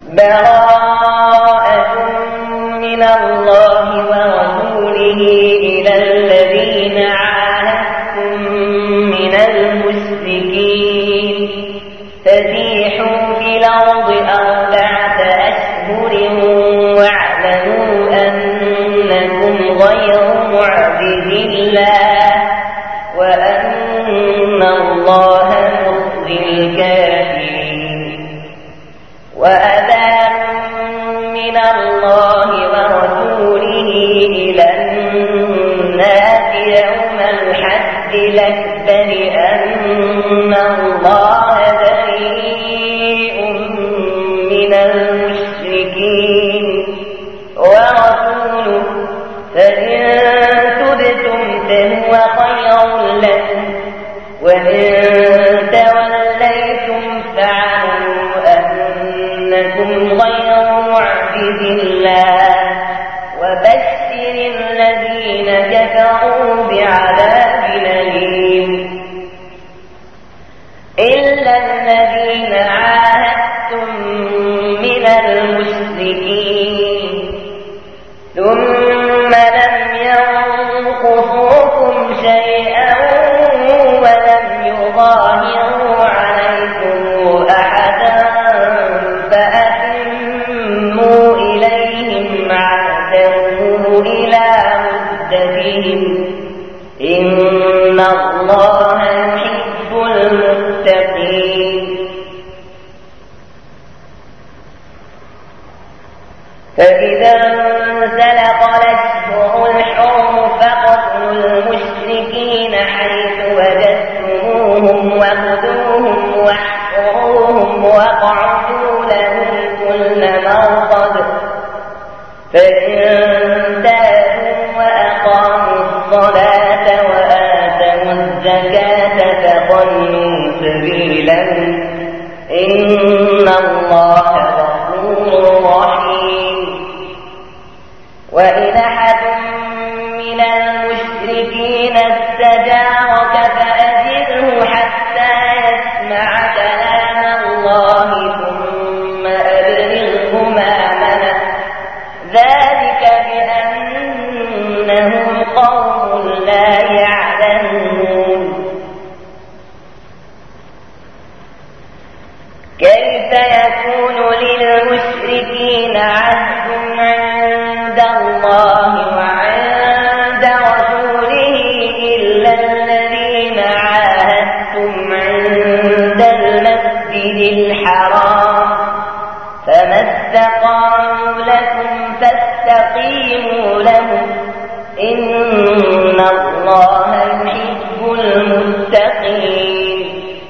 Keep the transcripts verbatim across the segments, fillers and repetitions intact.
براءة من الله ورسوله إلى الذين عاهدتم من المشركين فسيحوا في الأرض أربعة أشهر واعلموا أنكم غير معجز الله وأن الله مخزي الكافرين. وأذان من الله ورسوله إلى الناس يوم الحج الأكبر أن الله بريء من المشركين ورسوله فإن تبتم فهو خير لكم وإن توليتم فاعلموا أنكم غير معجز الله وبشر الذين كفروا بعذاب أليم. إلا الذين عاهدتم من المشركين ثم لم ينقصوكم شيئا ولم يظاهروا عليكم أحدا فأتموا إليهم عهدهم إلى مدتهم إن الله يحب المتقين. فإذا انسلخ الأشهر الحرم فاقتلوا المشركين حيث وجدتموهم وخذوهم واحصروهم واقعدوا لهم كل مرصد فإن تابوا وأقاموا الصلاة وآتوا الزكاة فخلوا سبيلهم إن الله غفور رحيم. وإن أحد من المشركين استجارك فأجره حتى يسمع كلام الله ثم أبلغه مأمنه ذلك بأنهم قوم لا يعلمون. كيف يكون للمشركين عهد عند الله وعند رسوله إلا الذين عاهدتم عند المسجد الحرام فما استقاموا لكم فاستقيموا لهم إن الله يحب المتقين.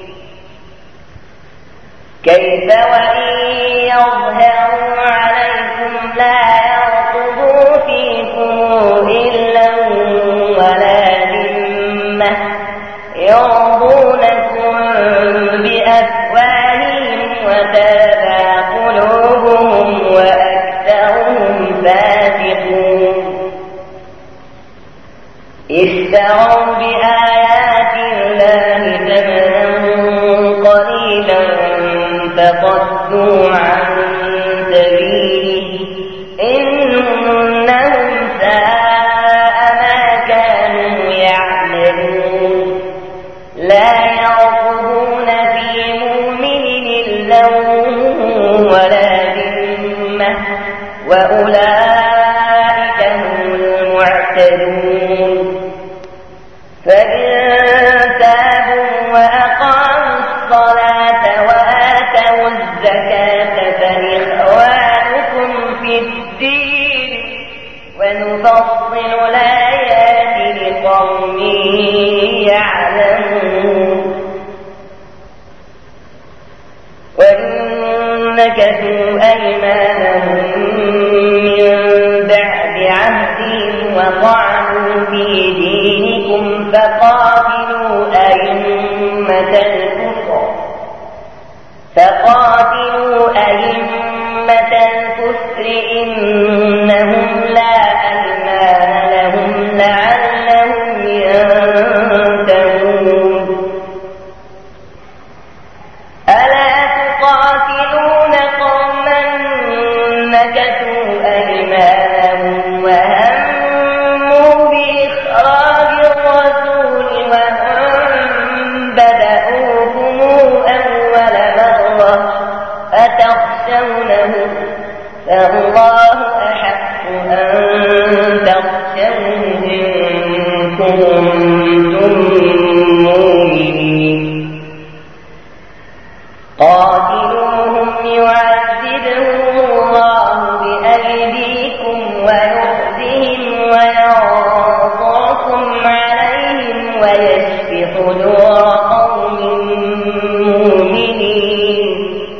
كيف وإن يظهروا عليكم لا يرقبوا فيكم إلا ولا ذمة يرضونكم بأفواههم وتابى قلوبهم وأكثرهم فاسقون. اشتروا بآيات الله ثمنا قليلا فصدوا عن سبيله إنهم ساء ما كانوا يعملون. لا يرقبون في مؤمن إلا ولا ذمة وأولئك هم المعتدون. فإن تابوا وأقاموا الصلاة وآتوا الزكاة فإخوانكم في الدين ونفصل الآيات لقوم يعلمون. وإن نكثوا أيمانهم من بعد عهدهم وطعنوا في دينكم فقاتلوا أئمة الكفر فقاتلوا أئمة الكفر إنهم لا أيمان لهم لعلهم ينتهون. ألا تقاتلون قوما تخشونه فالله أحق أن تخشوه إن كنتم مؤمنين قاتلوهم يعذبهم الله بأيديكم ويخزهم وينصركم عليهم ويشف صدور قوم مؤمنين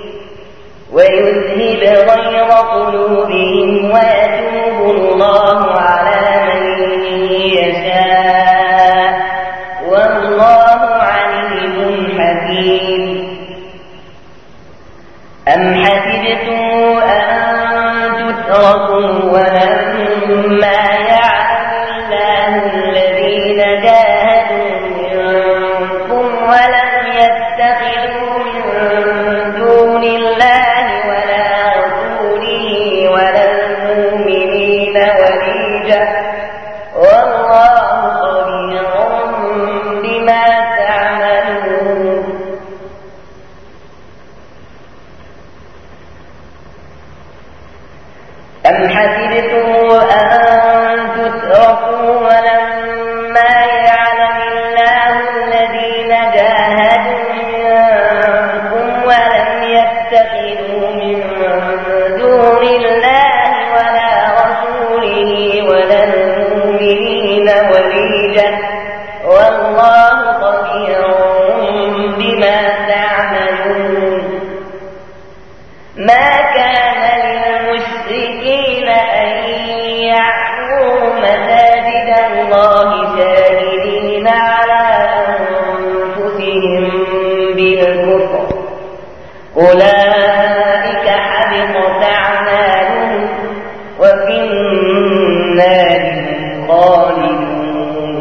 ويذهب غيظ قلوبهم ويتوب الله على من يشاء والله عليم حكيم أم حسبتم أن تتركوا ولما يعلم الله الذين جاهدوا منكم ولم يتخذوا من دون الله ولا رسوله ولا المؤمنين وليجا والله خبير بما تعملون أم حسبتم أن تتركوا ولما يعلم الله الذين جاهدوا منكم ولم يتخذوا من دون الله ولا رسوله ولا المؤمنين وليجا والله خبير بما تعملون ما كان للمشركين أن يعمروا مساجد الله شاهدين على أنفسهم بالكفر أولئك حبطت أعمالهم وفي النار خالدون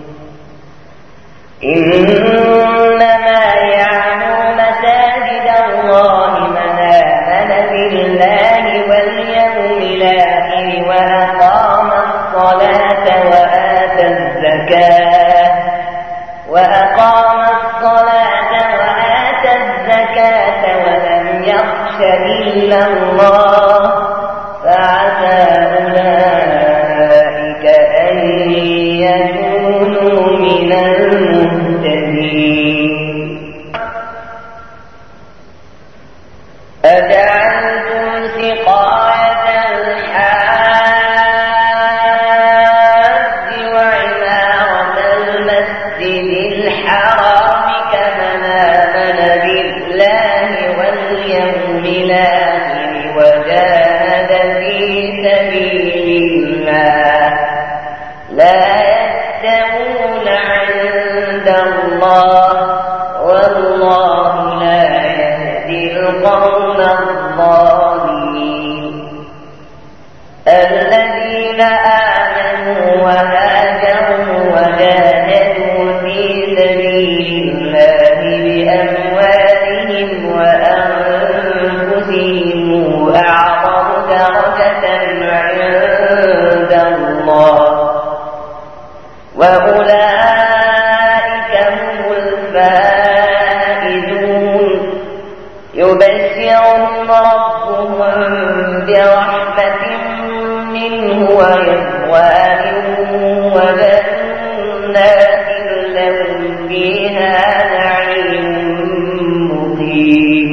إنما يعمر مساجد الله من آمن بالله واليوم الآخر وأقام الصلاة وآتى الزكاة وأقام الصلاة وآتى الزكاة ولم يخش إلا الله فعسى أولئك أن يكونوا من المهتدين أجعلتم سقاية الحاج وعمارة المسجد الحرام كمن آمن بالله واليوم الآخر وجاهد في سبيل الله لا يستوون عند الله والله لا يهدي القوم الظالمين الذين آمنوا وهاجروا وجاهدوا في سبيل الله بأموالهم وأنفسهم أعظم درجة عند الله وأولئك هم الفائزون يبشرهم ربهم برحمة منه ورضوان وجنات لهم فيها نعيم مقيم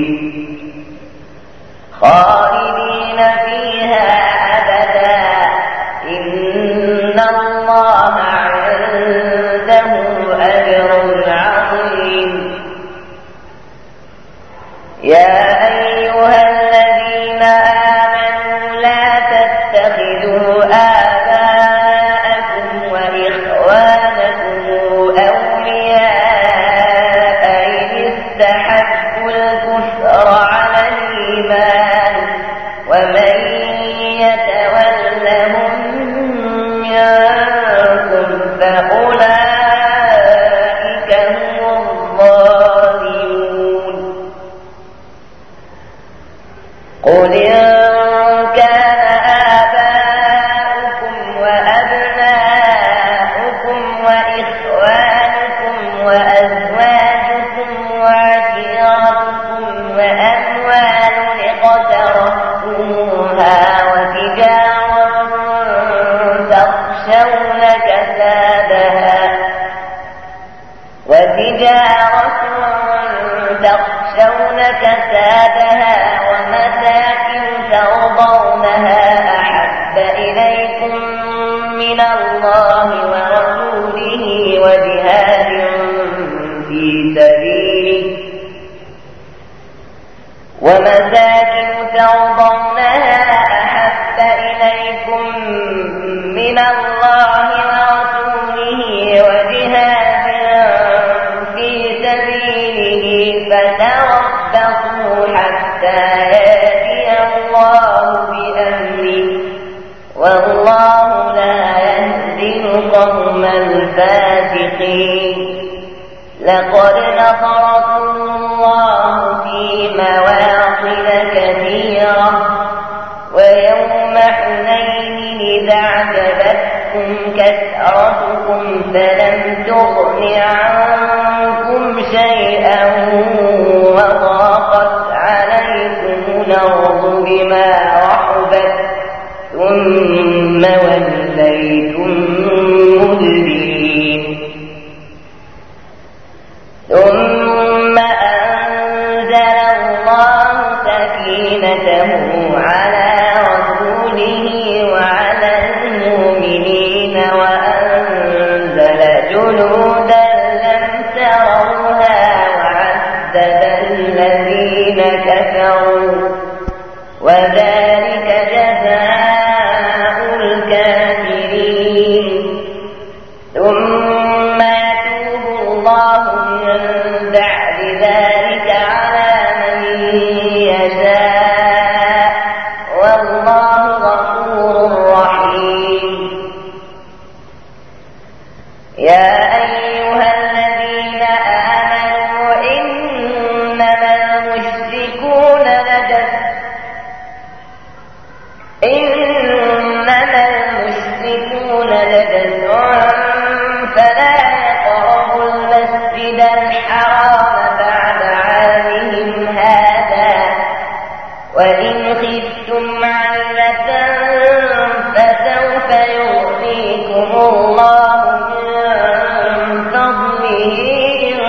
خالدين فيها أبدا إن الله عنده أجر عظيم يا أيها الذين آمنوا لا تتخذوا آباءكم وإخوانكم أولياء إن استحبوا الكفر على الإيمان ومن يتولهم منكم فأولئك هم الظالمون قل إن كان آباؤكم وأبناؤكم وإخوانكم وأزواجكم وعشيرتكم وأموال اقترفتموها تركتموها وتجارة تخشون كسادها وتجارة تخشون كسادها ومساكن ترضونها أحب إليكم من الله ورسوله وجهاد في سبيله ومساكن ترضونها أحب إليكم من الله ورسوله وجهاد في سبيله فتربصوا حتى يأتي الله بأمره والله لا يهدي القوم الفاسقين. لقد نصركم الله في مواطن كثيرة ويوم حنين إذا أعجبتكم كثرتكم فلم تغن عنكم شيئا وضاقت عليكم الأرض بما رحبت ثم وليتم مدبرين. ثم أنزل الله سكينته على رسوله وعلى المؤمنين وأنزل جنودا لم تروها وعذب الذين كفروا وذلك جزاء الكافرين. ثم يتوب الله من بعد ذلك على من يشاء والله غفور رحيم. يا أيها الذين آمنوا إنما المشركون نجس إنما المشركون نجس فلا يقربوا المسجد الحرام بعد عامهم هذا وإن خفتم عيلة فسوف يغنيكم الله من فضله إن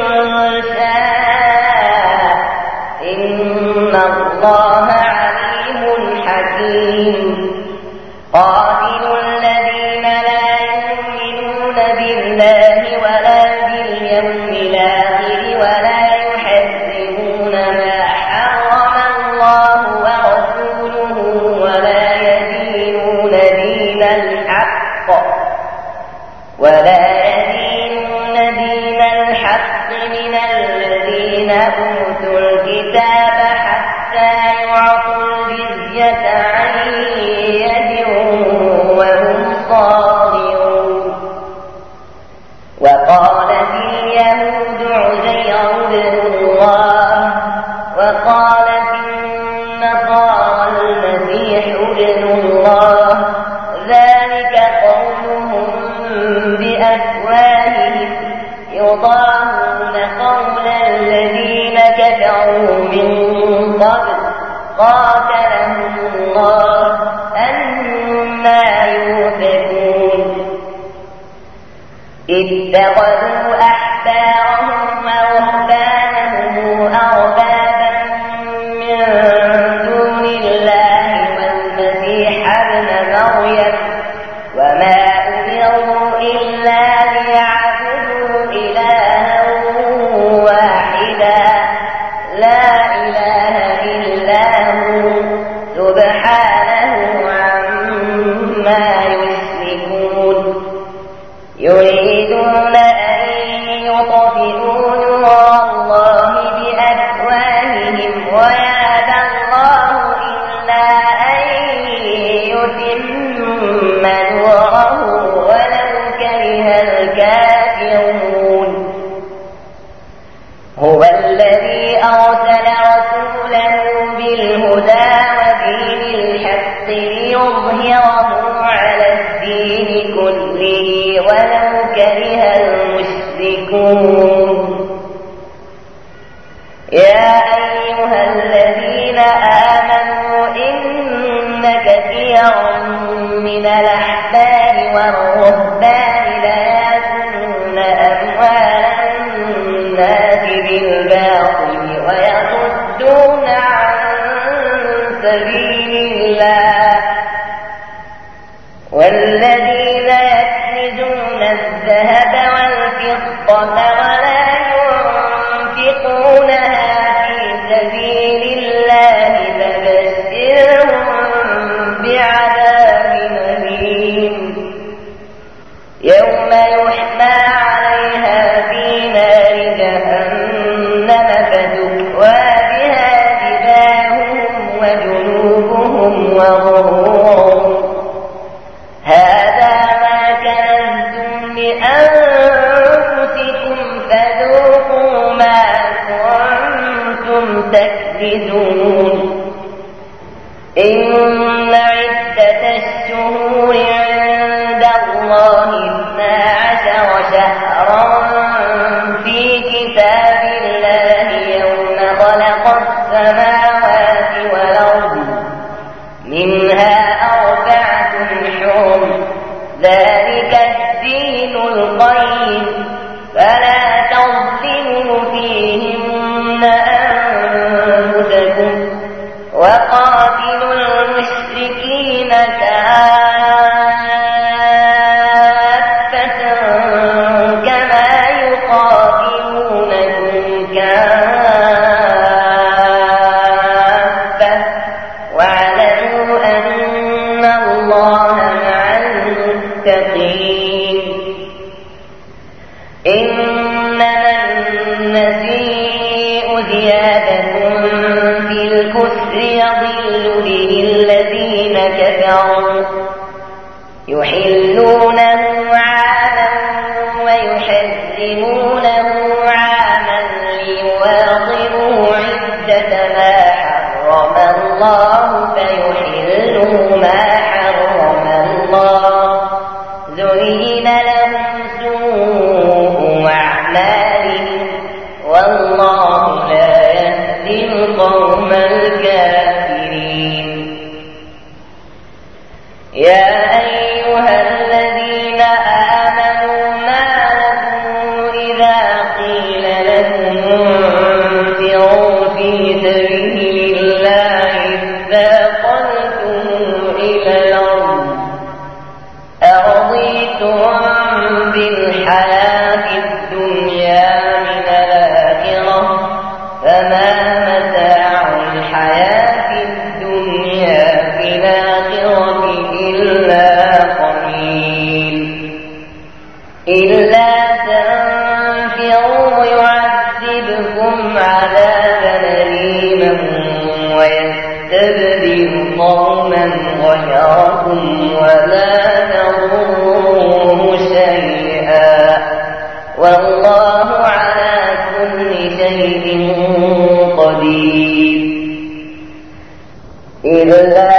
شاء إن الله عليم حكيم. قاتلوا الذين لا يؤمنون بالله ولا باليوم الآخر ولا يحرمون ما حرم الله ورسوله ولا يدينون دين الحق ولا يدينون دين الحق من الذين أوتوا الكتاب حتى يعطوا الجزية عن يد وهم صاغرون. وقالت اليهود عزير بن الله وقالت النصارى المسيح ابن الله ذلك قولهم بأفواههم يضاهون قول الذين كفروا من قبل قاتلهم الله أنى يؤفكون. اتخذوا أحبارهم ورهبانهم أربابا من دون الله والمسيح ابن مريم وما أمروا إلا ليعبدوا إلها واحدا لا إله إلا هو سبحانه عما يشركون. يريدون أن يطفئوا نور الله بأفواههم ويأبى الله إلا أن يتم نوره ولو كره الكافرون. هو الذي أرسل رسوله بالهدى ودين الحق ليظهره على الدين كله ولو كره المشركون. يا أيها الذين آمنوا إن كثيرا من الأحبار والرهبان ليأكلون أموال الناس بالباطل ويصدون عن سبيل الله والذين يكنزون الذهب والفضة ولا ينفقونها في سبيل الله فبشرهم بعذاب أليم يوم يحمى عليها في نار جهنم فتكوى بها جباههم وجنوبهم وظهورهم هذا ما كنتم لأنفسكم فذوقوا ما كنتم تكذبون إن عدة الشهور عند الله اثنا عشر شهرا في كتاب الله يوم خلق السماوات والأرض منها أربعة حرم ذلك الدين القيم فلا تظلموا فيهن أنفسكم وقاتلوا المشركين كافة كما يقاتلونكم كافة واعلموا أن الله مع المتقين إنما النسيء زيادة في الكفر يضل به الذين كفروا يحلونه عاما ويحرمونه عاما ليواطئوا عدة ما حرم الله فيحلوا ما حرم الله زين لهم سوء أعمالهم والله لا يهدي القوم الكافرين يا أيها الذين آمنوا ما لكم إذا قيل لكم انفروا في سبيل الله اثاقلتم إلى الأرض أرضيتم بالحياة الدنيا من الآخرة فما متاع الحياة الدنيا في الآخرة إلا قليل إلا تنفروا يعذبكم عذابا أليما ويستبدل قوما غيركم ولا تضروه شيئا والله على كل شيء قدير إلا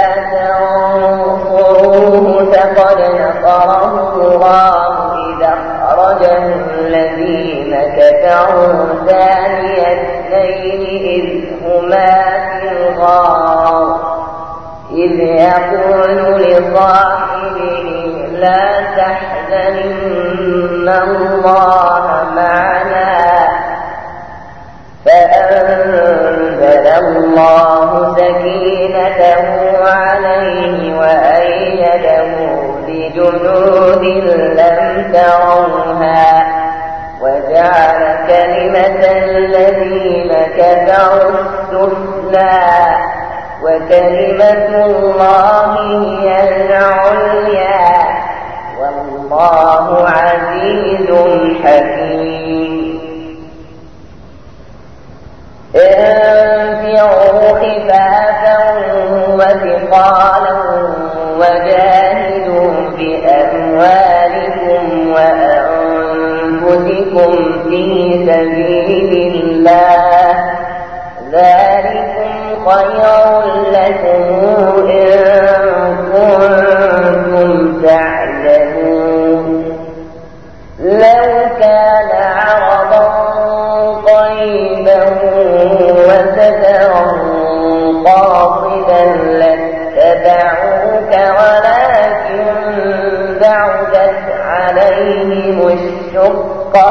تنصروه فقد نصره الله إذا أخرجه الذين كفروا ثاني اثنين إذ هما في الغار إذ يقول لصاحبه لا تحزن إن الله معنا فأنزل الله سكينته عليه وأيده بجنود لم تروها وجعل كلمة الذين كفروا السفلى وكلمة الله هي العليا والله عزيز حكيم انفروا خفافا وثقالا وجاهدوا بأموالكم وأنفسكم في سبيل الله ذلكم خير لكم إن كنتم تعلمون لو كان عرضا قريبا وسفرا قاصدا اتبعوك ولكن بعدت عليهم الشقة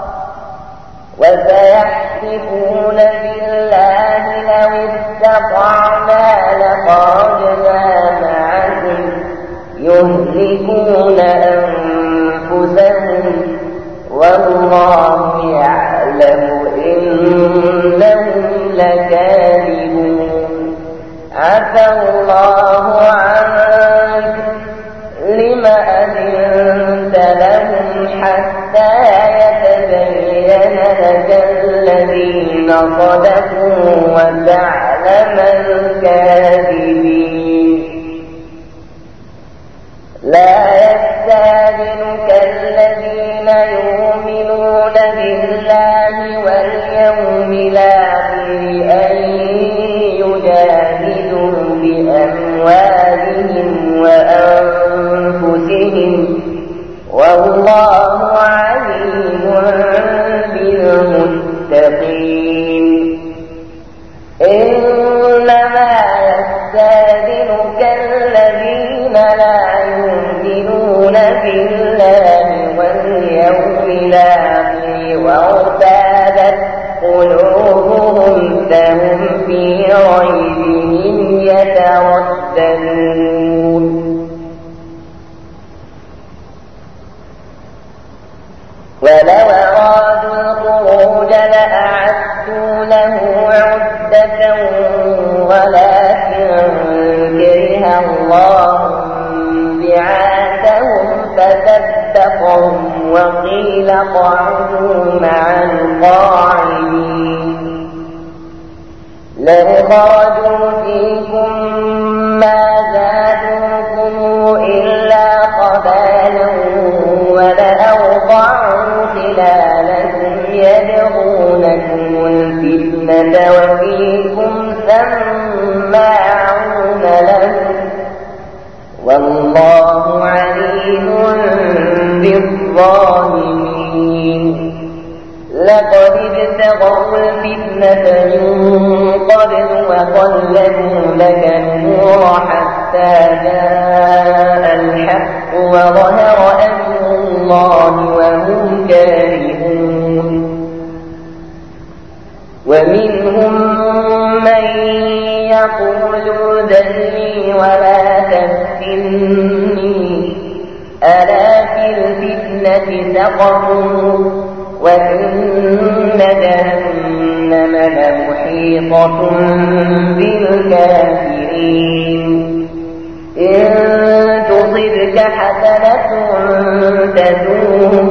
وسيحلفون بالله لو استطعنا لخرجنا معكم يهلكون أنفسهم والله يعلم إنهم لكاذبون عفى الله عنك لم أذنت لهم حتى يتبين لك الذين صدقوا وتعلم الكاذبين لا يستأذنك الذين يؤمنون بالله واليوم الآخر أن يجاهدوا بأموالهم وأنفسهم والله عليم بالمتقين إنما يستأذنك الذين لا يؤمنون بالله واليوم الآخر وارتابت قلوبهم فهم في ريبهم يترددون ولو أرادوا الخروج لأعدوا له عدة ولكن كره الله بعاثهم فثبتهم وقيل اقعدوا مع القاعدين لو خرجوا فيكم ما زادوكم إلا قبالا ولأوضعوا خلالكم يبغونكم الفتنة وفيكم سماعون لهم والله عليم بالظالمين لقد ابتغوا الفتنة من قبل وقلبوا لك النور حتى جاء الحق وظهر أمر الله وهم كارهون ومنهم من يقول ذرني ولا تفتني ألا في الفتنة سقطوا وإن جهنم لمحيطة بالكافرين إن تصبك حسنة تسوهم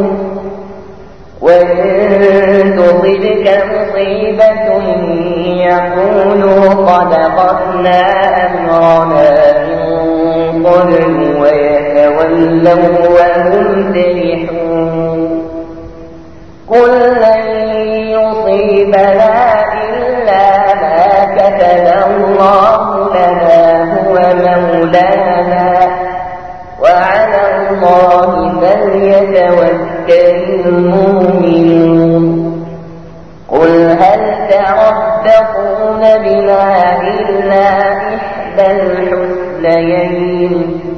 وإن تصبك مصيبة يقولوا قد أخذنا أمرنا من قبل ويتولوا وهم فرحون قل لن يصيبنا إلا ما كتب الله لنا هو مولانا وعلى الله فليتوكل المؤمنون قل هل تربصون بنا إلا إحدى الحسنيين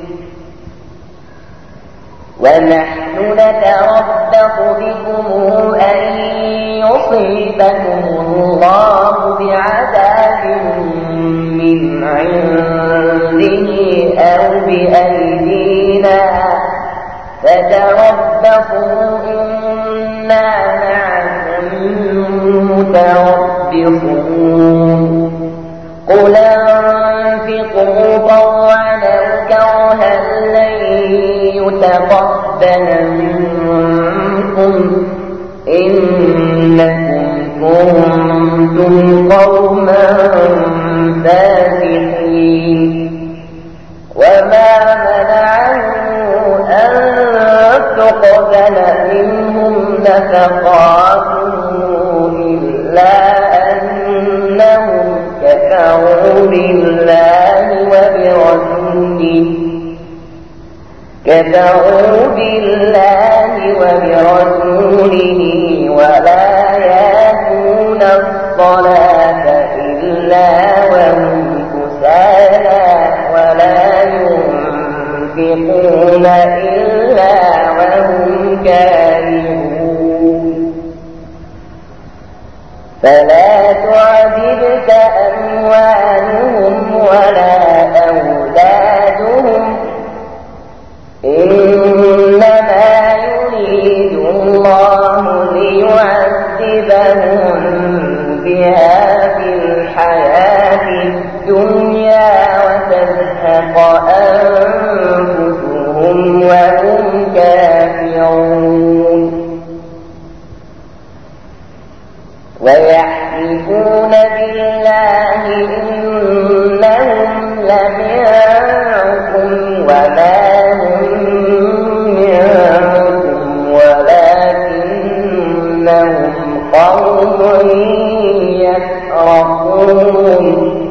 ونحن نتربص بكم أن يصيبكم الله بعذاب من عنده أو بأيدينا فتربصوا إنا معكم متربصون قل انفقوا طوعا أو كرها لن يتقبل منكم إنكم كنتم قوما فاسقين وما منعهم أن تقبل منهم نفقاتهم إلا أنهم كفروا بالله وبرسوله كفروا بالله وبرسوله ولا يأتون الصلاة إلا وهم كسالى ولا ينفقون إلا وهم كارهون فلا تعجبك أموالهم ولا أولادهم إنما يريد الله ليعذبهم بها في الحياة الدنيا وتزهق أنفسهم وهم كافرون ويحلفون بالله إنهم لمنكم وما هم منكم ولكنهم قوم يفرقون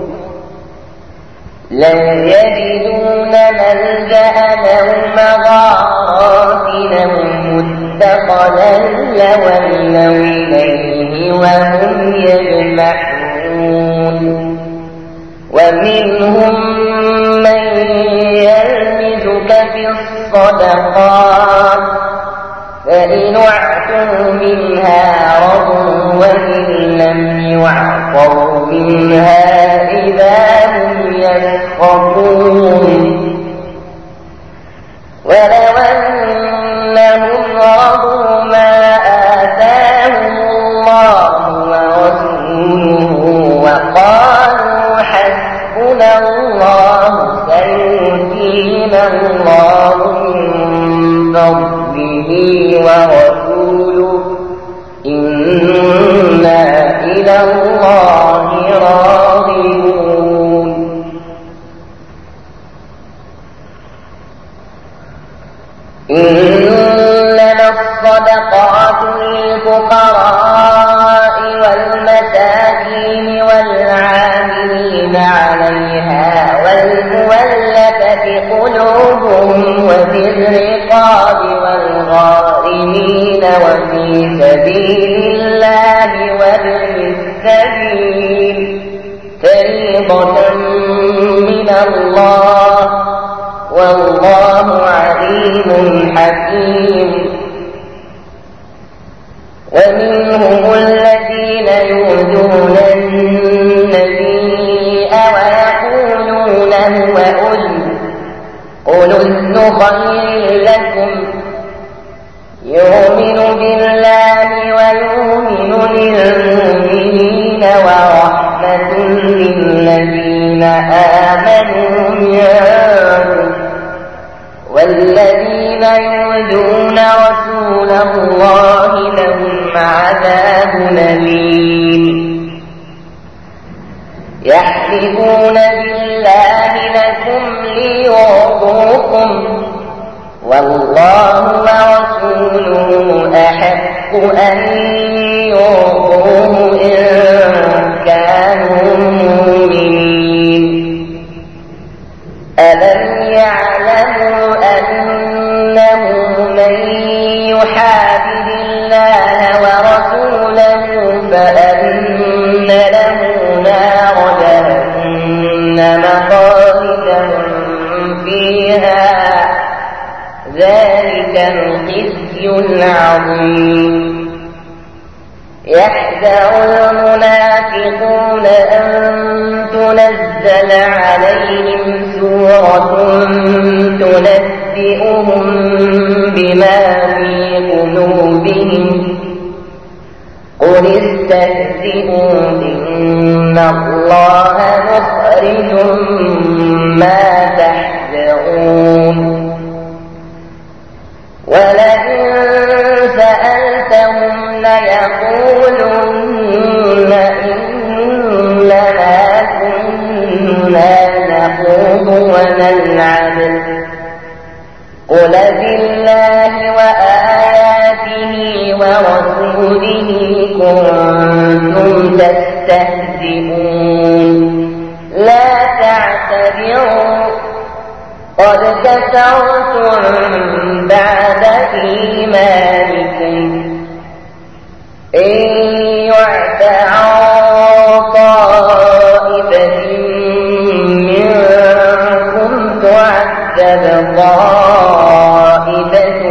لن يجدون ملجأ أو مغارات أو مدخلا لولوا إليه وهم يجمحون ومنهم من يلمزك في الصدقات فإن أعطوا منها رضوا وإن لم يعطوا منها إذا هم يسخطون ولو أنهم رضوا ما آتاهم الله ورسوله وقالوا حسبنا الله سيؤتينا الله من فضله ورسوله إنا إلى الله راغبون إنما الصدقات للفقراء والمساكين والعاملين عليها والمولفة قلوبهم وفي الرقاب والغارمين وفي سبيل الله وابن السبيل فريضة من الله والله عليم حكيم ومنهم الذين يؤذون النبي ويقولون هو أذن قل أذن خير لكم يؤمن بالله ويؤمن للمؤمنين ورحمة للذين آمنوا منكم والذين يؤذون رسول الله لهم عذاب أليم يحلفون بالله لكم ليرضوكم والله ورسوله أحق أن يرضوه إن كانوا مؤمنين ألم يعلموا أنه من يحادد الله ورسوله فأن له نار جهنم خالدا فيها ذلك الخزي العظيم يحذر المنافقون أن تنزل عليهم سورة تنبئهم بما في قلوبهم قل استهزئوا إن الله مخرج ما تحذرون ولئن سألتهم ليقولن إنما كنا نخوض ونلعب قل بالله وآياته ورسوله كنتم تستهزئون لا تعتذروا قد كفرتم بعد إيمانكم إن يعف عن طائفة منكم تعذب كذبت طائفة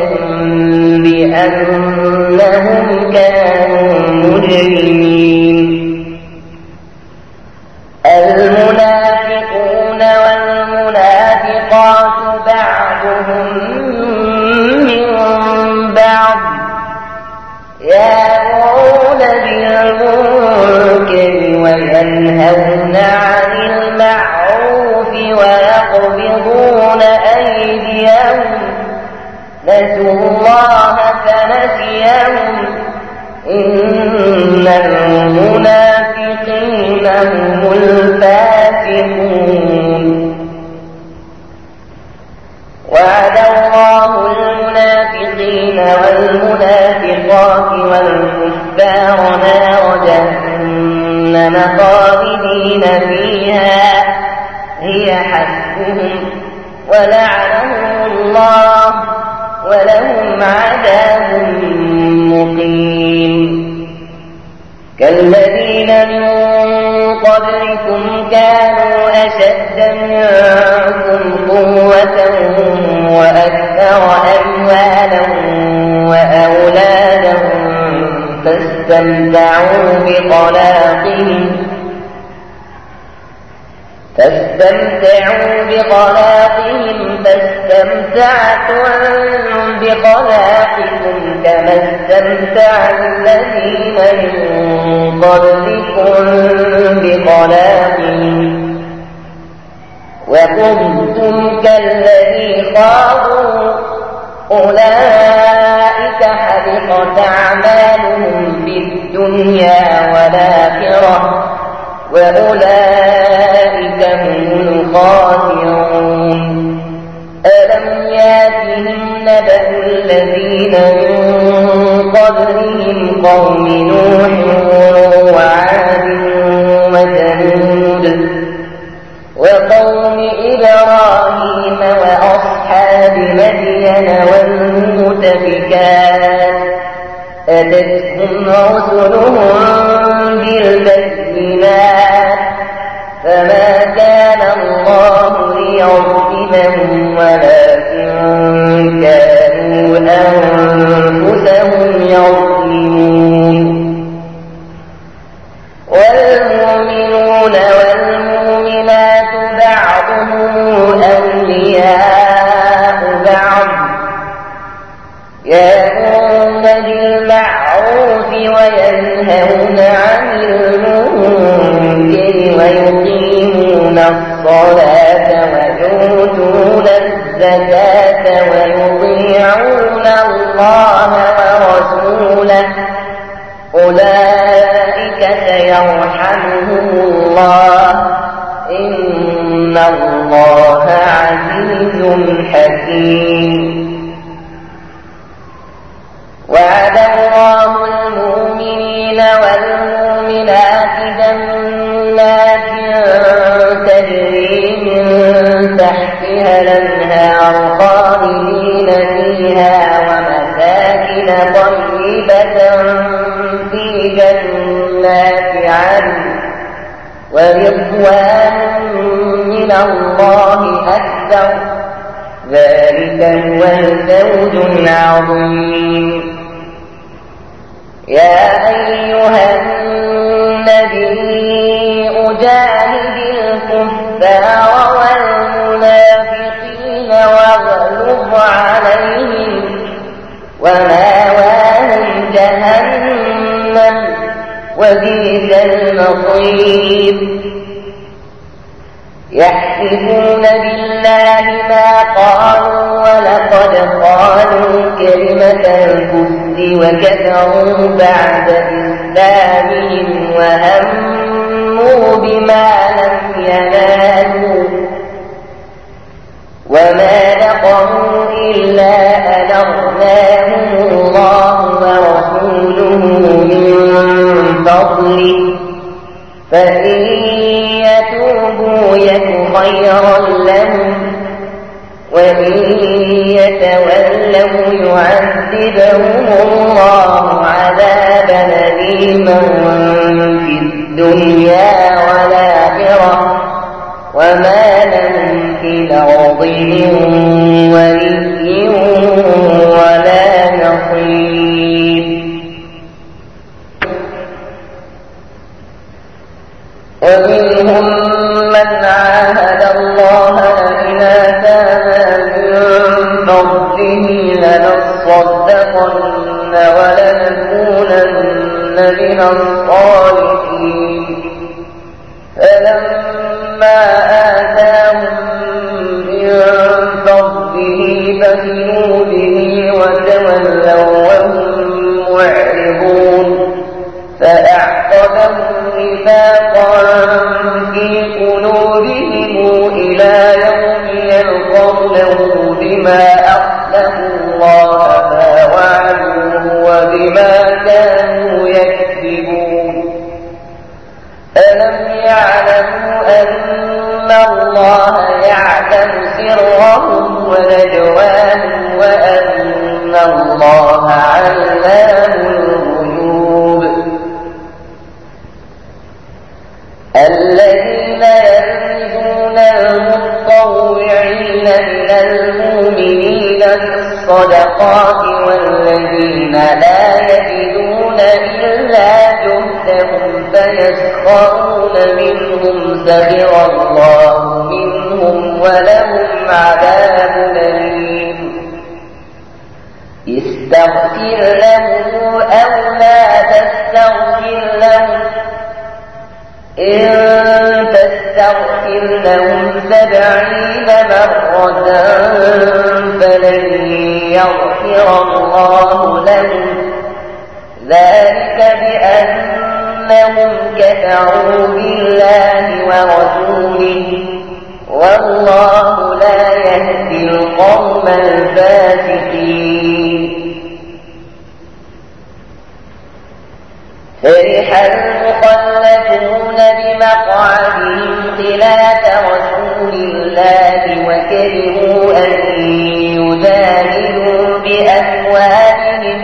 بأنهم كانوا مجرمين المنافقون والمنافقات بعضهم من بعض يأمرون بالمنكر وينهون عن المعروف ويقبضون أيديهم نسوا الله فنسيهم إن المنافقين هم الفاسقون وعد الله المنافقين والمنافقات والكفار نار جهنم خالدين فيها هي حسبهم ولعنهم الله ولهم عذاب مقيم كالذين من قبلكم كانوا أشد منكم قوة وأكثر أموالا وأولادا فاستمتعوا بخلاقهم فاستمتعوا بخلاقهم فاستمتعتم بخلاقكم كما استمتع الذين من قبلكم بخلاقهم وكنتم كالذي خاضوا أولئك حبطت أعمالهم في الدنيا والآخرة وأولئك هم الخاسرون ألم ياتهم نبأ الذين من قبلهم قوم نوح وعاد وثمود وقوم إبراهيم وأصحاب مدين والمؤتفكات أتتهم رسلهم بالبينات فما كان الله ليظلمهم ولكن كانوا أنفسهم يظلمون والمؤمنون والمؤمنات بعضهم أولياء بعض يأمرون بالمعروف وينهون عن المنكر ويقيمون الصلاة ويؤتون الزكاة ويطيعون الله ورسوله أولئك سيرحمهم الله إن الله عزيز حكيم وعد الله المؤمنين والمؤمنات جنات تجري من تحتها الأنهار خالدين فيها ومساكن طيبة في جنات عدن ورضوان من الله أكبر ذلك هو الفوز العظيم يا أيها النبي جاهد الكفار والمنافقين واغلظ عليهم ومأواهم جهنم وبئس المصير يحلفون بالله ما قالوا ولقد قالوا كلمة الكفر وكفروا بعد إسلامهم وهموا بما لم ينالوا وما نقموا إلا أن أغناهم الله ورسوله من فضله فإن يتوبوا يك خيرا لهم وإن يتولوا يعذبهم الله عذابا أليما في الدنيا والآخرة وما لهم في الأرض من ولي ولا نصير ومنهم من عاهد الله لئن آتانا من فضله لنصدقن ولنكونن من الصالحين فلما آتاهم من فضله بخلوا به وتولوا وهم معرضون فأعقبهم نفاقا في قلوبهم إلى يوم يلقونه بما أخلفوا الله ما وعدوه وبما كانوا يكذبون ألم يعلموا أن الله يعلم سرهم ونجواهم وأن الله علام الغيوب الذين يلمزون المتطوعين من المؤمنين في الصدقات والذين لا يجدون إلا جهدهم فيسخرون منهم سخر الله منهم ولهم عذاب أليم استغفر لهم أو لا تستغفر لهم إن تستغفر لهم سبعين مرة فلن يغفر الله لهم ذلك بأنهم كفروا بالله ورسوله والله لا يهدي القوم الفاسقين فرح المخلفون بمقعدهم خلاف رسول الله وكرهوا أن يجاهدوا بأموالهم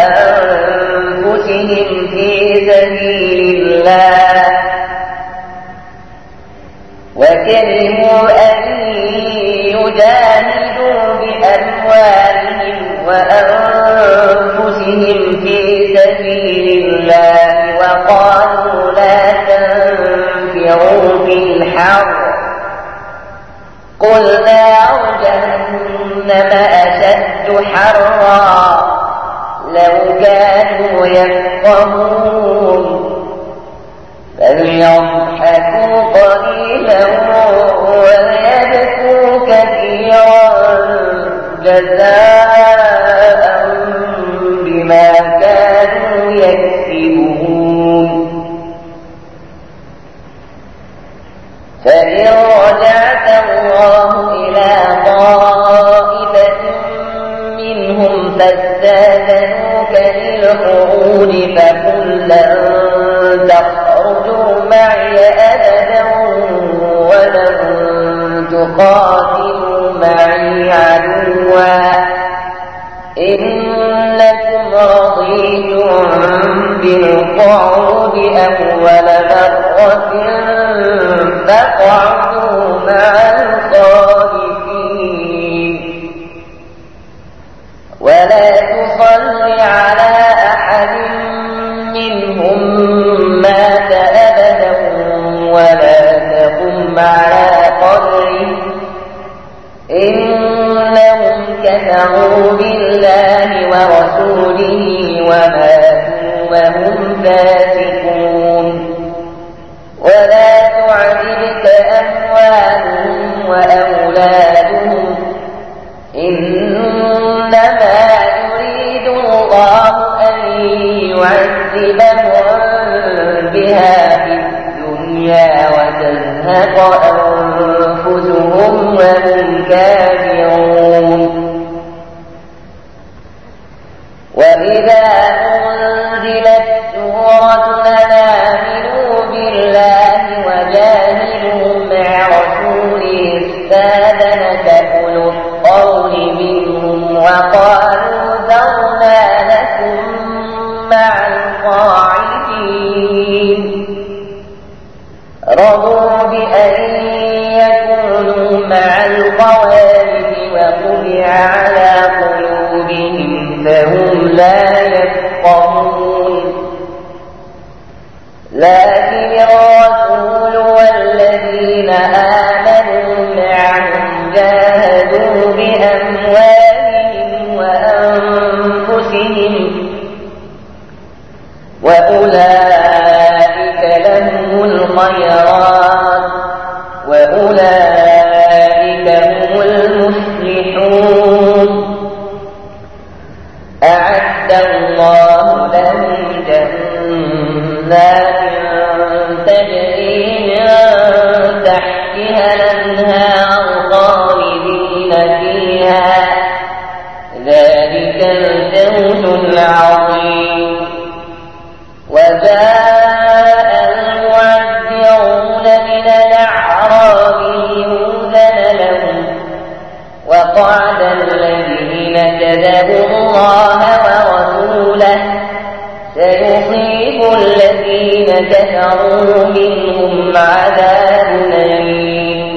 وأنفسهم في سبيل الله وكرهوا أن يجاهدوا بأموالهم وأنفسهم في سبيل الله وقالوا لا تنفروا في الحر قل نار جهنم أشد حرا لو كانوا يفقهون فليضحكوا قليلا وليبكوا كثيرا جزاء بما كانوا يكسبون فإن رجعت الله إلى طائفة منهم فاستاذنوك للخروج فقل لن تخرجوا معي أبدا ولن تقاتلوا معي عدوا إنكم رضيتم بالقعود أول مرة فاقعدوا مع الخالفين ولا تصل على أحد منهم مات أبدا ولا تقم على قبره إنهم كفروا بالله ورسوله وماتوا وهم فاسقون ولا تعجبك أموالهم وأولادهم إنما يريد الله أن يعذبهم بها في الدنيا وتزهق أنفسهم وهم كافرون وإذا أنزلت سورة آمنوا بالله وجاهدوا مع رسوله استاذنك أولو القول منهم وقالوا ذرنا لكم مع القاعدين رضوا بأن يكونوا مع القاعدين لا يفقهون لكن الرسول والذين آمنوا معه جاهدوا بأموالهم وأنفسهم وأولئك لهم الخيرات وأولئك هم المفلحون أعد الله لهم جنات تجري من تحتها الأنهار خالدين فيها ذلك الفوز العظيم وجاء المعذرون من الأعراب ليؤذن لهم وقعد الذين كذبوا الله ورسوله سيصيب الذين كفروا منهم عذاب أليم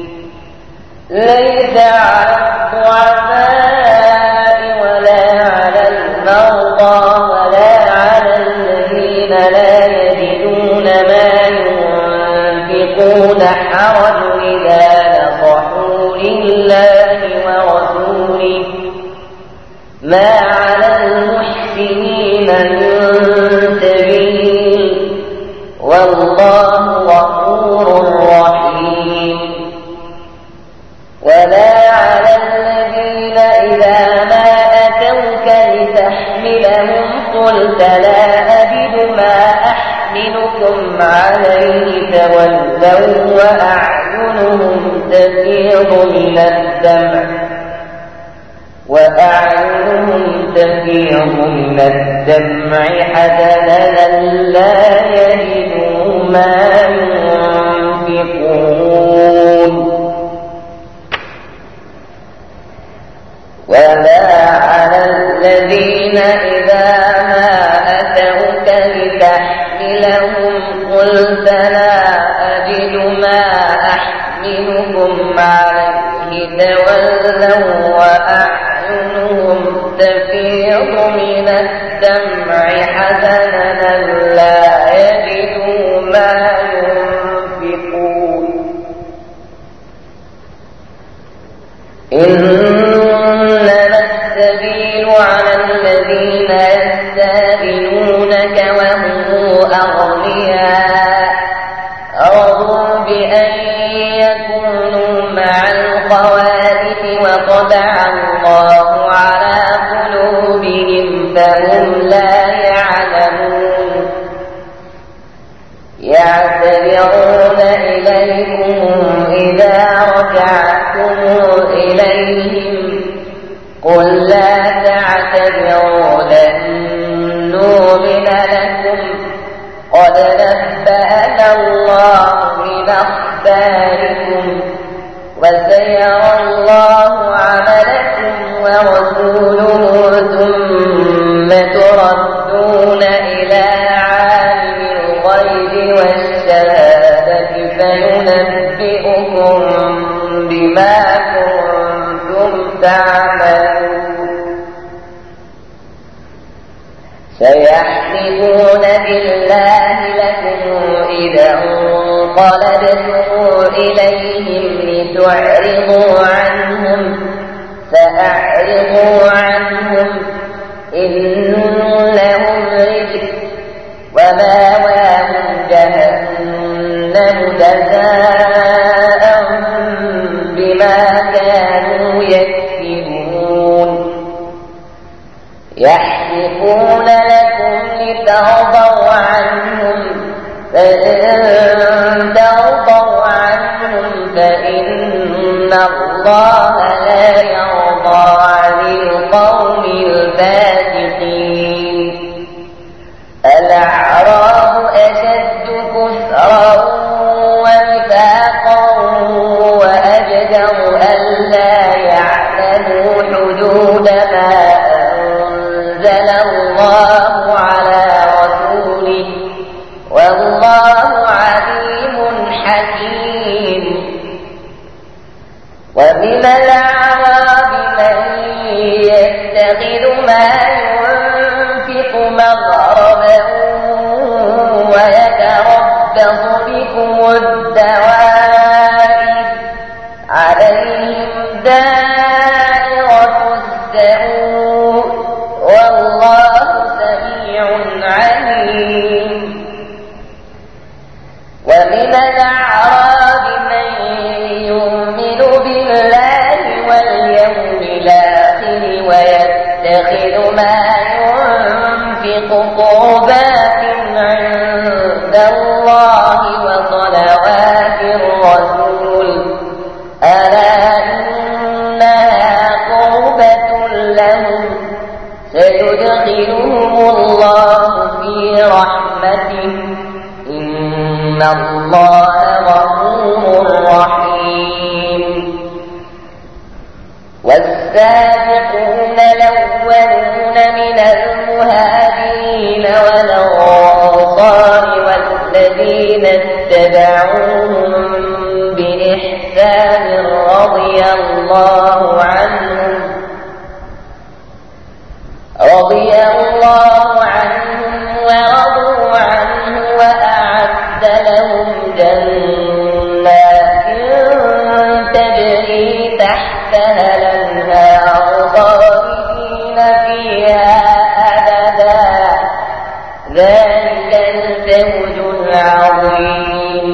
ليس على الضعفاء ولا على المرضى ولا على الذين لا يجدون ما ينفقون حرج إذا نصحوا لله ورسوله ما على المحسنين من سبيل والله غفور رحيم ولا على الذين إذا ما أتوك لتحملهم قلت لا أجد ما أحملكم عليه تولوا وأعينهم تفيض من الدمع وأعينهم تفيض من الدمع حزنا لا يجدوا ما ينفقون ولا على الذين إذا ما أتوك لتحملهم قلت لا أجد ما أحملكم عليه تولوا وأعينهم تفيض من الدمع حزنا لا يجدوا ما ينفقون إنما السبيل على الذين يستأذنونك وهم أغنياء رضوا بأن يكونوا مع الخوالف وطبع الله على قلوبهم فهم لا يعلمون يعتذرون إليكم إذا رجعتم إليهم قل لا تعتذروا لن نؤمن لكم قد نبأنا الله من أخباركم وسيرى الله عملكم ورسوله ثم تردون إلى عالم الغيب والشهادة فينبئكم بما كنتم تعملون سيحلفون بالله لكم إذا انقلبتم إليهم لتعرضوا عنهم فأعرضوا عنهم إنهم رجس ومأواهم جهنم جزاء بما كانوا يكسبون يحلفون لكم لترضوا عنهم فإن ترضوا عنهم فإن الله لا يرضى عن القوم الفاسقين الأعراب أشد كفرا ونفاقا وأجدر ألا يعلموا حدود ما أنزل الله على رسوله والله عليم حكيم ومن الأعراب من يتخذ ما ينفق قربات عند الله وصلوات الرسول ألا إنها قربة لهم سيدخلهم الله في رحمته إن الله غفور رحيم والسابقون الأولون من المهاجرين والأنصار والذين اتبعوهم بإحسان رضي الله عنهم رضي الله عنهم ورضوا عنه وأعد لهم جنات تجري تحتها الأنهار خالدين فيها أبدا ذلك الفوز العظيم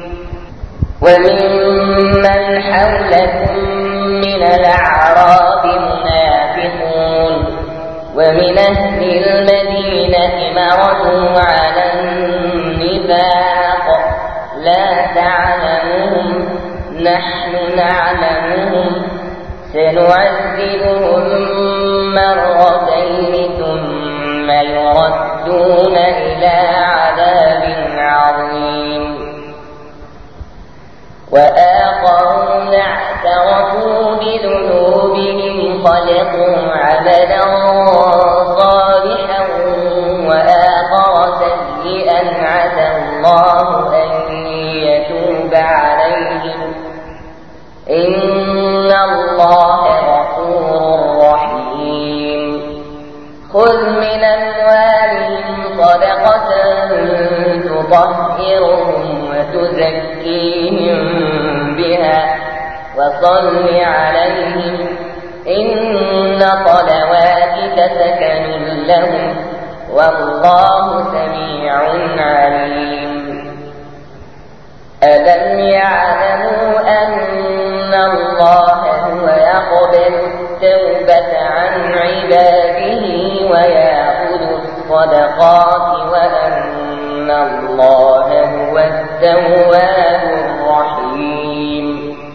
وممن حولكم من الأعراب منافقون ومن أهل المدينة مرضوا على النفاق لا تعلمهم نحن نعلمهم سنعذبهم مرتين ثم يردون إلى عذاب عظيم وآخرون اعترفوا بذنوبهم خلقوا عملا صالحا وآخر سيئا عسى الله أن يتوب عليهم إن الله غفور رحيم خذ من أموالهم صدقة تطهرهم وتزكيهم بها وصل عليهم إن صلواتك سكن لهم والله سميع عليم ألم يعلموا أن الله هو يقبل التوبة عن عباده ويأخذ الصدقات وأن الله هو التواب الرحيم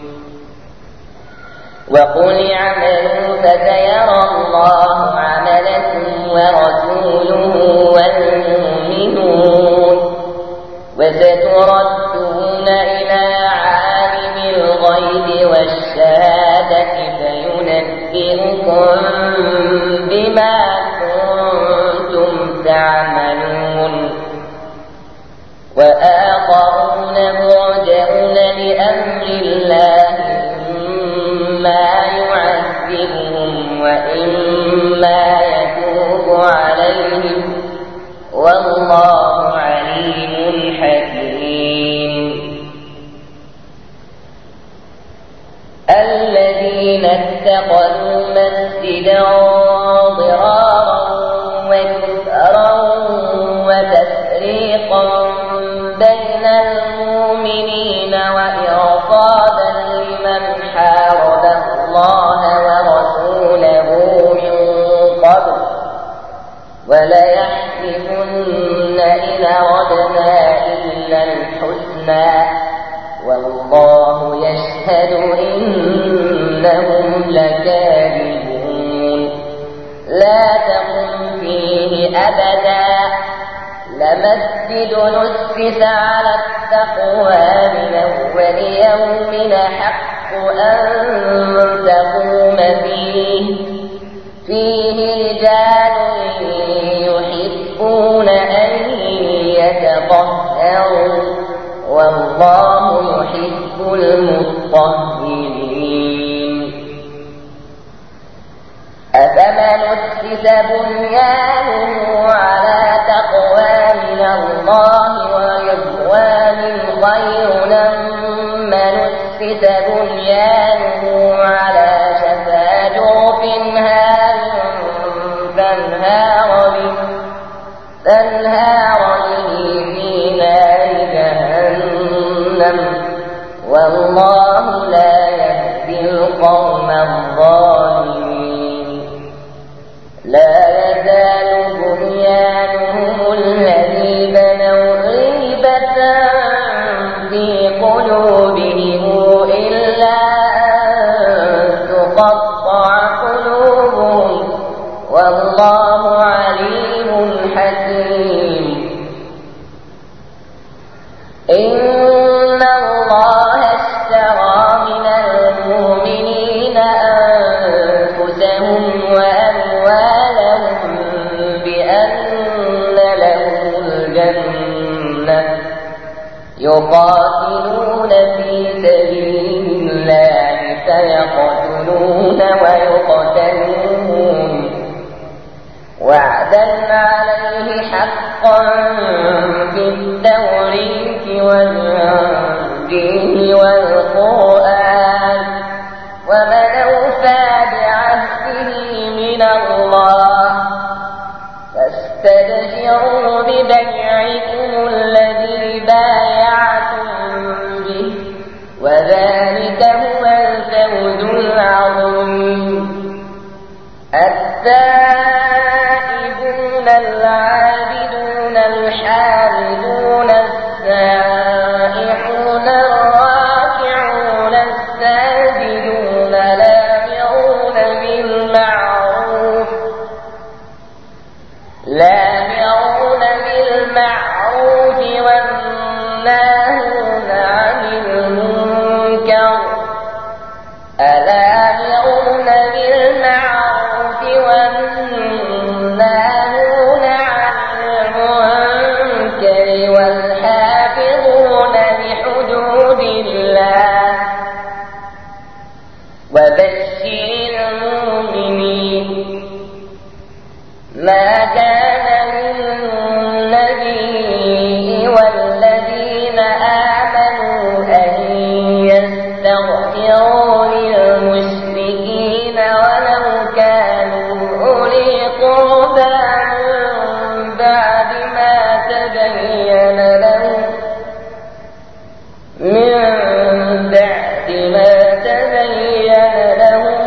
وقل اعملوا فسيرى الله عملكم ورسوله والمؤمنون وستردون إلى عالم الغيب والشهادة فينبئكم بما كنتم تعملون وآخرون مرجعون لأمر الله إما يعذبهم وإما يتوب عليهم والله عليم حكيم الذين اتخذوا مسجدا ضرارا وكفرا وتفريقا بين المؤمنين وإرصادا لمن حارب الله ورسوله من قبل وليحلفن إن أردنا إلا الحسنى والله يشهد إنهم لكاذبون لا تقم فيه أبدا لمسجد نسس على التقوى من أول يوم أحق أن تقوم فيه فيه رجال يحبون أن يتطهروا والله يحب المطهرين أفمن أسس بنيانه على تقوى من الله ورضوان خير أم من أسس بنيانه على شفا جرف هار فانهار به فانهار به في نار جهنم والله لا يهدي القوم الظالمين لا يزال وتقطع قلوبهم والله عليم حكيم. إن الله اشترى من المؤمنين أنفسهم وأموالهم بأن لهم الجنة يقاتلون في سبيل الله فيقتلون ويقتلون وعدا عليه حقا في التوريث والإنجيل والقرآن ومن أوفى بعهده من الله فاستبشروا ببيعكم الذي بايعتم به وذلك هو الفوز العظيم. التائبون العابدون الحامدون السائحون الراكعون الساجدون الآمرون بالمعروف الآمرون بالمعروف والناهون عن المنكر الآمرون بالمعروف والناهون عن المنكر والحافظون لحدود الله وبشر المؤمنين. ما كان للنبي والذين آمنوا أن يستغفروا للمشركين ولو كانوا أولي قربى من بعد ما تبين لهم من بعد ما تبين لهم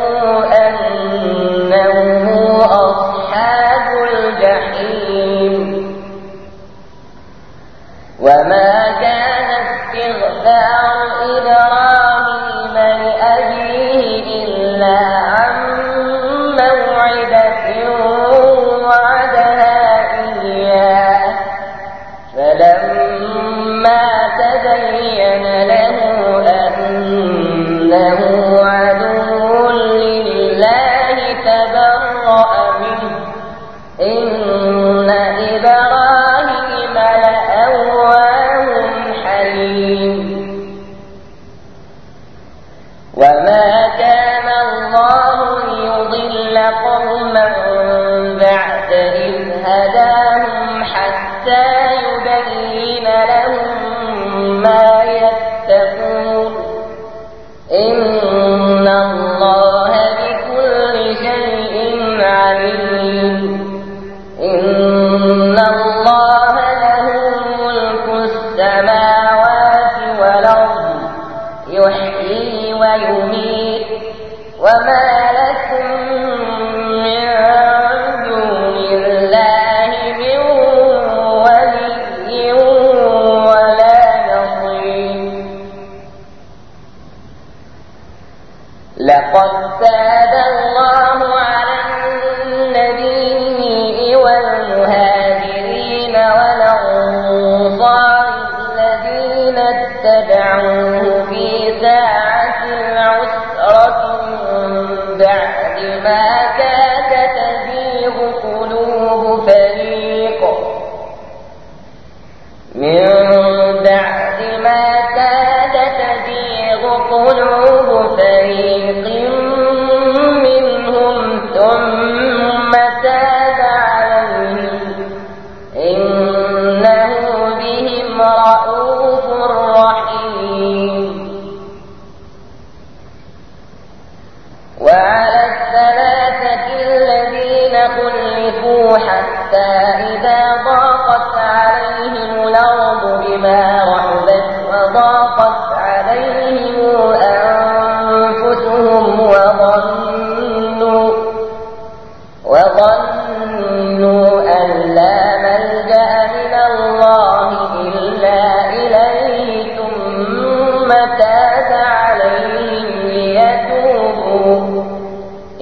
أنهم أصحاب الجحيم. وما كان استغفار إبراهيم لأبيه إلا عن موعدة وعدها إياه فلما تبين له أنه عدو لله تبرأ منه إن إبراهيم لأواه حليم. وما كان الله ليضل قوما بعد إذ هداهم حتى يبين لهم ما يتقون إن الله بكل شيء عليم. إن الله له ملك السماوات والأرض يحيي ويميت وما لكم من دون الله من ولي ولا نصير. لقد تاب الله على النبي والمهاجرين والأنصار الذين اتبعوه في ساعة العسرة من بعد ما كاد تزيغ قلوب فريق من بعد ما كاد تزيغ قلوب فريق منهم ثم تاب عليهم إنه بهم رءوف رحيم. وعلى الثلاثة الذين خلفوا حتى إذا ضاقت عليهم الأرض بما رحبت وضاقت عليهم أنفسهم وظنوا وظنوا أن لا ملجأ من الله إلا إليه ثم تاب عليهم ليتوبوا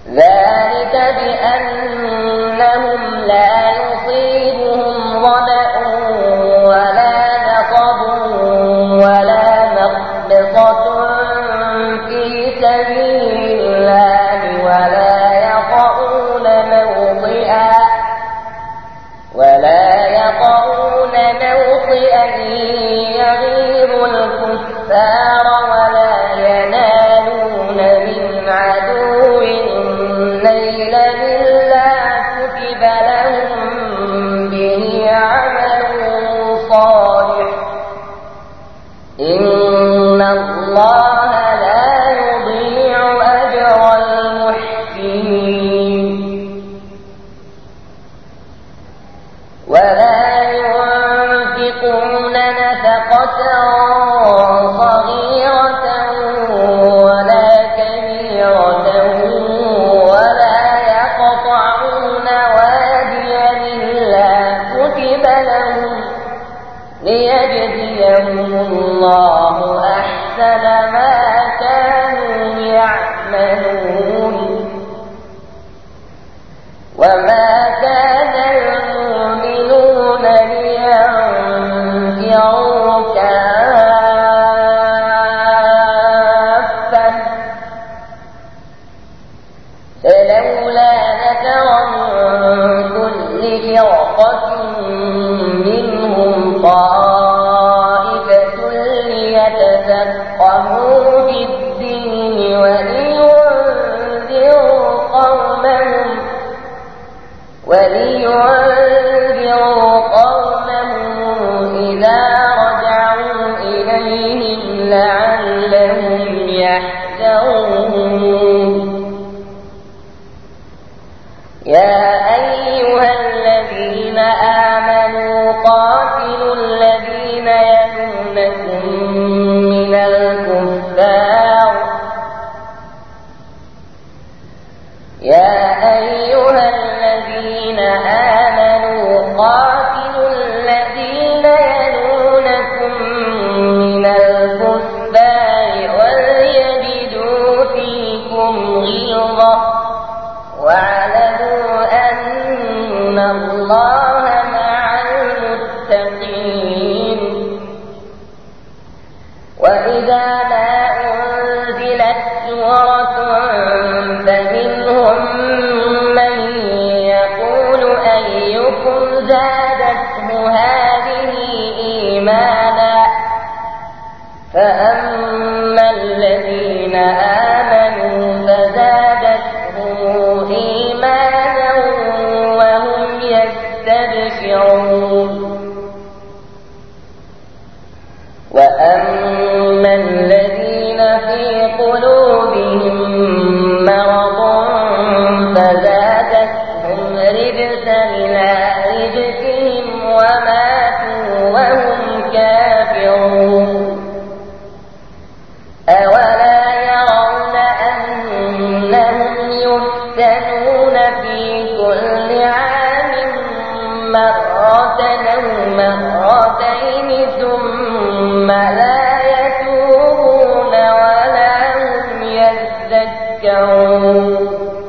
ذلك بأنهم لا يصيبهم ظمأ ولا نصب ولا مخمصة في سبيل الله ولا يطؤون موطئا ولا يطؤون موطئا يغيظ الكفار ولا ينالون من عدو نيلا إلا كتب لهم به عمل صالح إن الله لا يضيع أجر المحسنين ولا ينفقون نفقة صغيرة ولا كبيرة ولا يقطعون واديا إلا كتب لهم ليجزيهم الله أحسن ما كانوا يعملون وما كان المؤمنون لينفروا كافة فلولا نفر من كل فرقة منهم طائفة ليتفقهوا في الدين ولينذروا قومهم ولينذروا قومهم إذا رجعوا إليهم لعلهم يحذرون يا أيها الذين آمنوا قاتلوا الذين يلونكم من الكفار يا أيها الذين آمنوا قاتلوا الذين يلونكم من الكفار وليجدوا فيكم غلظة واعلموا أن الله مع المتقين وإذا ما أنزلت سورة فمنهم من يقول أيكم زادته هذه إيمانا فأما الذين آمنوا فزادتهم إيمانا وهم يستبشرون وأما الذين في قلوبهم مرض فزادتهم رجسا إلى رجسهم وماتوا وهم كافرون أولا يرون أنهم يفتنون في كل عام مرة أو مرتين ثم لا يتوبون ولا هم يذكرون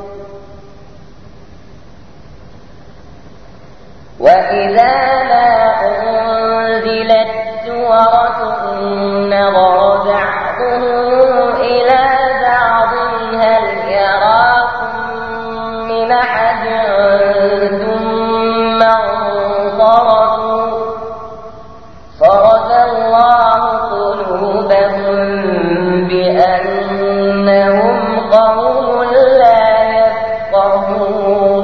وإذا ما أنزلت سورة نظر بعضهم إلى بعض هل يراكم من أحد ثم انصرفوا صرف الله قلوبهم بأنهم قوم لا يفقهون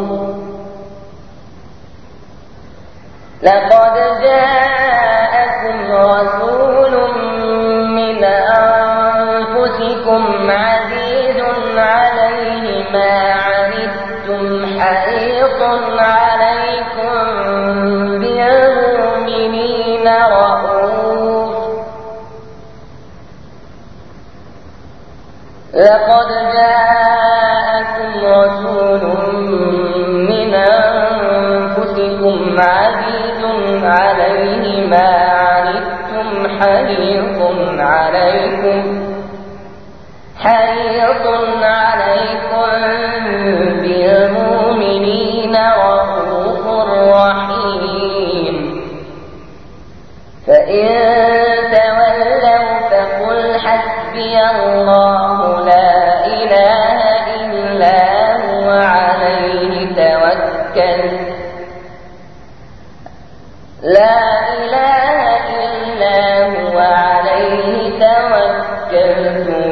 لقد جاءكم رسول من أنفسكم عزيز عليه ما عنتم حريص عليكم بالمؤمنين رؤوف لقد جاءكم رسول من أنفسكم عزيز عليه ما عنتم حريص عليكم حريص عليكم لا إله إلا هو عليه توكلت